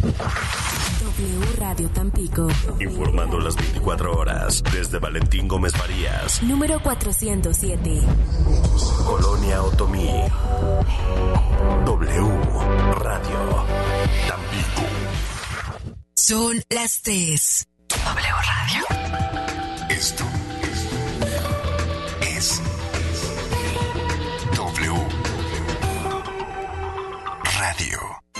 W Radio Tampico. Informando las 24 horas desde Valentín Gómez Farías. Número 407. Colonia Otomí. W Radio Tampico. Son las 3. W Radio. Esto es W Radio.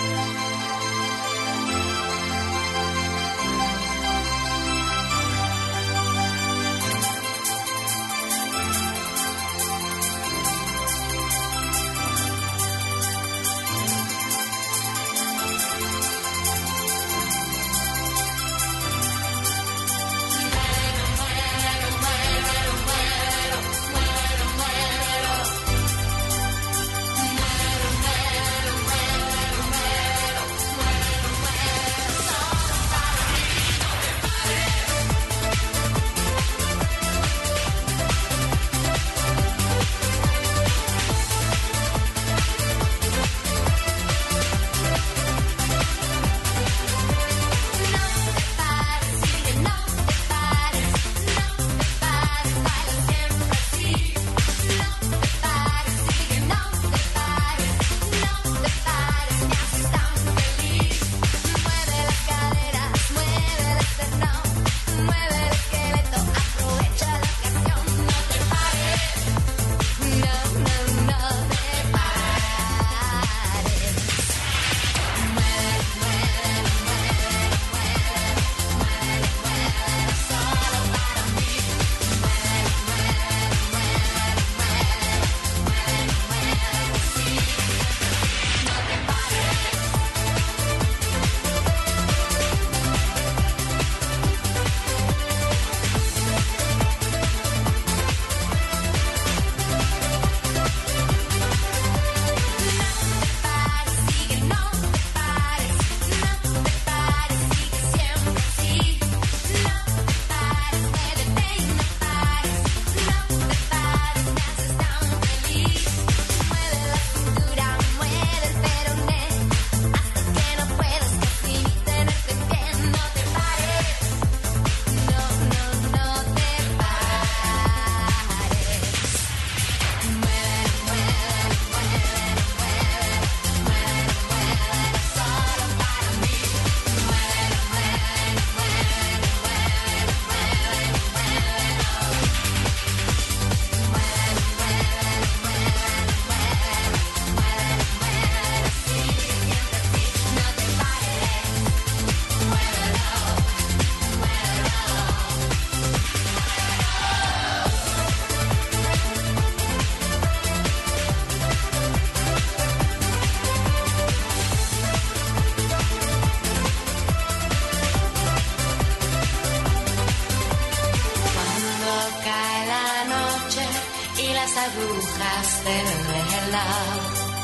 agujas del reloj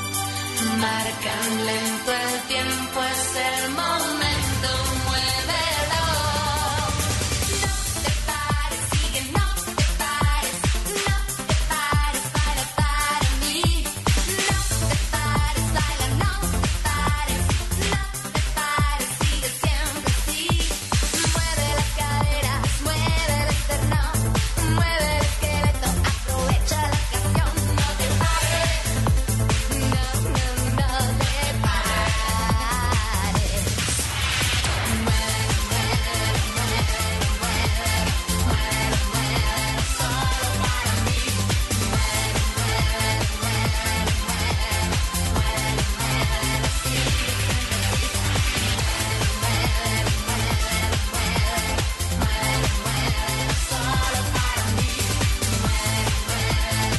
marcan lento el tiempo, es el momento, muévelo. No te pares, sigue, no te pares, no te pares, baila para mí. No te pares, baila, no te pares, no te pares, sigue siempre así. Mueve las caderas, mueve el esternón, mueve el esqueleto, aprovecha la canción. No te pares, no, no, no te pares. Mueve, mueve, mueve, mueve, mueve, mueve, solo para mí. Mueve, mueve, mueve, mueve, mueve, así. Mueve, mueve, mueve, mueve, solo para mí. Mueve, mueve,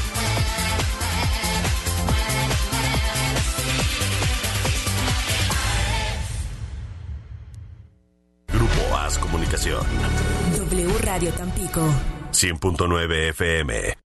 Grupo AS Comunicación. W Radio Tampico. 100.9 FM.